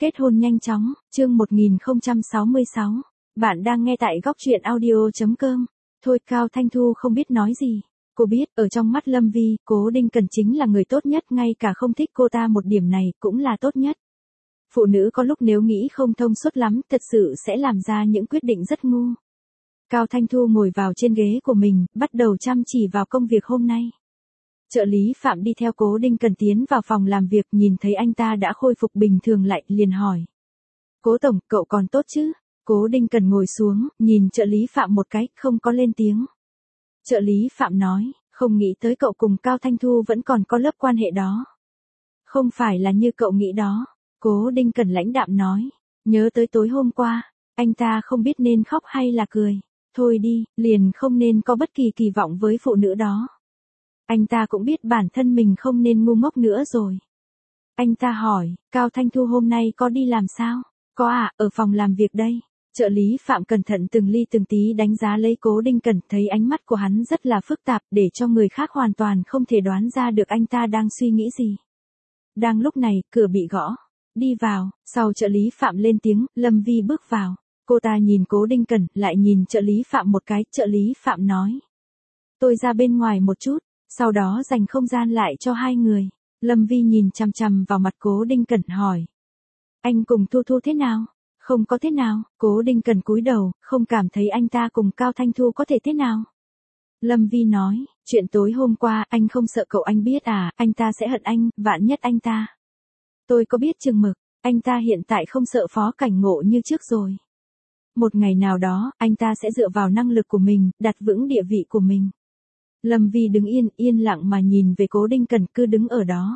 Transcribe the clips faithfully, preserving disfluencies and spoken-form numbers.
Kết hôn nhanh chóng, chương một nghìn không trăm sáu mươi sáu. Bạn đang nghe tại góc truyện audio.com. Thôi Cao Thanh Thu không biết nói gì. Cô biết, ở trong mắt Lâm Vi, Cố Đinh Cần chính là người tốt nhất, ngay cả không thích cô ta một điểm này cũng là tốt nhất. Phụ nữ có lúc nếu nghĩ không thông suốt lắm, thật sự sẽ làm ra những quyết định rất ngu. Cao Thanh Thu ngồi vào trên ghế của mình, bắt đầu chăm chỉ vào công việc hôm nay. Trợ lý Phạm đi theo Cố Đinh Cần tiến vào phòng làm việc, nhìn thấy anh ta đã khôi phục bình thường lại, liền hỏi. Cố tổng, cậu còn tốt chứ? Cố Đinh Cần ngồi xuống, nhìn trợ lý Phạm một cái, không có lên tiếng. Trợ lý Phạm nói, không nghĩ tới cậu cùng Cao Thanh Thu vẫn còn có lớp quan hệ đó. Không phải là như cậu nghĩ đó. Cố Đinh Cần lãnh đạm nói, nhớ tới tối hôm qua, anh ta không biết nên khóc hay là cười. Thôi đi, liền không nên có bất kỳ kỳ vọng với phụ nữ đó. Anh ta cũng biết bản thân mình không nên ngu ngốc nữa rồi. Anh ta hỏi, Cao Thanh Thu hôm nay có đi làm sao? Có à, ở phòng làm việc đây. Trợ lý Phạm cẩn thận từng ly từng tí đánh giá lấy Cố Đinh Cần, thấy ánh mắt của hắn rất là phức tạp, để cho người khác hoàn toàn không thể đoán ra được anh ta đang suy nghĩ gì. Đang lúc này, cửa bị gõ. Đi vào, sau trợ lý Phạm lên tiếng, Lâm Vi bước vào. Cô ta nhìn Cố Đinh Cần, lại nhìn trợ lý Phạm một cái, trợ lý Phạm nói. Tôi ra bên ngoài một chút. Sau đó dành không gian lại cho hai người. Lâm Vi nhìn chằm chằm vào mặt Cố Đinh Cần hỏi. Anh cùng Thu Thu thế nào? Không có thế nào. Cố Đinh Cần cúi đầu, không cảm thấy anh ta cùng Cao Thanh Thu có thể thế nào. Lâm Vi nói, chuyện tối hôm qua anh không sợ cậu anh biết à, anh ta sẽ hận anh, vạn nhất anh ta. Tôi có biết chừng mực, anh ta hiện tại không sợ Phó Cảnh Ngộ như trước rồi. Một ngày nào đó, anh ta sẽ dựa vào năng lực của mình, đặt vững địa vị của mình. Lâm Vi đứng yên, yên lặng mà nhìn về Cố Đinh Cần, cứ đứng ở đó.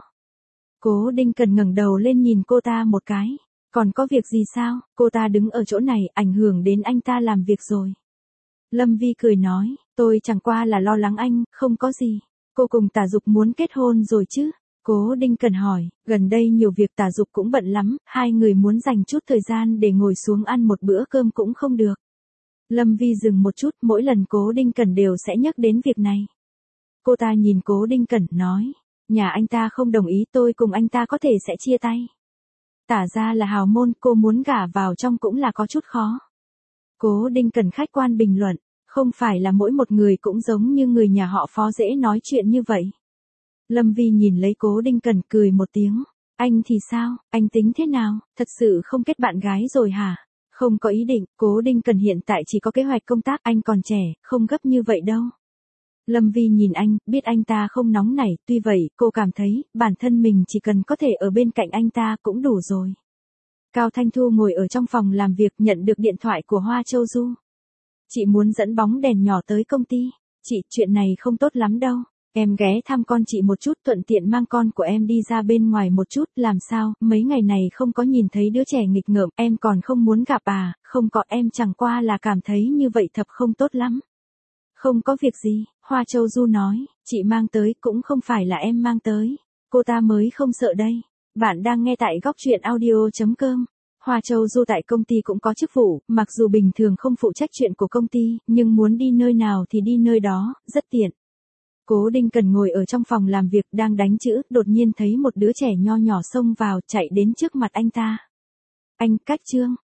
Cố Đinh Cần ngẩng đầu lên nhìn cô ta một cái. Còn có việc gì sao? Cô ta đứng ở chỗ này, ảnh hưởng đến anh ta làm việc rồi. Lâm Vi cười nói, tôi chẳng qua là lo lắng anh, không có gì. Cô cùng Tả Dục muốn kết hôn rồi chứ? Cố Đinh Cần hỏi, gần đây nhiều việc Tả Dục cũng bận lắm, hai người muốn dành chút thời gian để ngồi xuống ăn một bữa cơm cũng không được. Lâm Vi dừng một chút, mỗi lần Cố Đinh Cần đều sẽ nhắc đến việc này. Cô ta nhìn Cố Đinh Cần, nói, nhà anh ta không đồng ý, tôi cùng anh ta có thể sẽ chia tay. Tả ra là hào môn, cô muốn gả vào trong cũng là có chút khó. Cố Đinh Cần khách quan bình luận, không phải là mỗi một người cũng giống như người nhà họ Phó dễ nói chuyện như vậy. Lâm Vi nhìn lấy Cố Đinh Cần cười một tiếng, anh thì sao, anh tính thế nào, thật sự không kết bạn gái rồi hả? Không có ý định, Cố Đinh Cần hiện tại chỉ có kế hoạch công tác, anh còn trẻ, không gấp như vậy đâu. Lâm Vi nhìn anh, biết anh ta không nóng nảy, tuy vậy, cô cảm thấy, bản thân mình chỉ cần có thể ở bên cạnh anh ta cũng đủ rồi. Cao Thanh Thu ngồi ở trong phòng làm việc, nhận được điện thoại của Hoa Châu Du. Chị muốn dẫn bóng đèn nhỏ tới công ty. Chị, chuyện này không tốt lắm đâu. Em ghé thăm con chị một chút, thuận tiện mang con của em đi ra bên ngoài một chút, làm sao, mấy ngày này không có nhìn thấy đứa trẻ nghịch ngợm, em còn không muốn gặp à, không có, em chẳng qua là cảm thấy như vậy thật không tốt lắm. Không có việc gì, Hoa Châu Du nói, chị mang tới cũng không phải là em mang tới. Cô ta mới không sợ đây. Bạn đang nghe tại góc truyện audio.com. Hoa Châu Du tại công ty cũng có chức vụ, mặc dù bình thường không phụ trách chuyện của công ty, nhưng muốn đi nơi nào thì đi nơi đó, rất tiện. Cố Đinh Cần ngồi ở trong phòng làm việc đang đánh chữ, đột nhiên thấy một đứa trẻ nho nhỏ xông vào, chạy đến trước mặt anh ta. Anh, Cách Trương,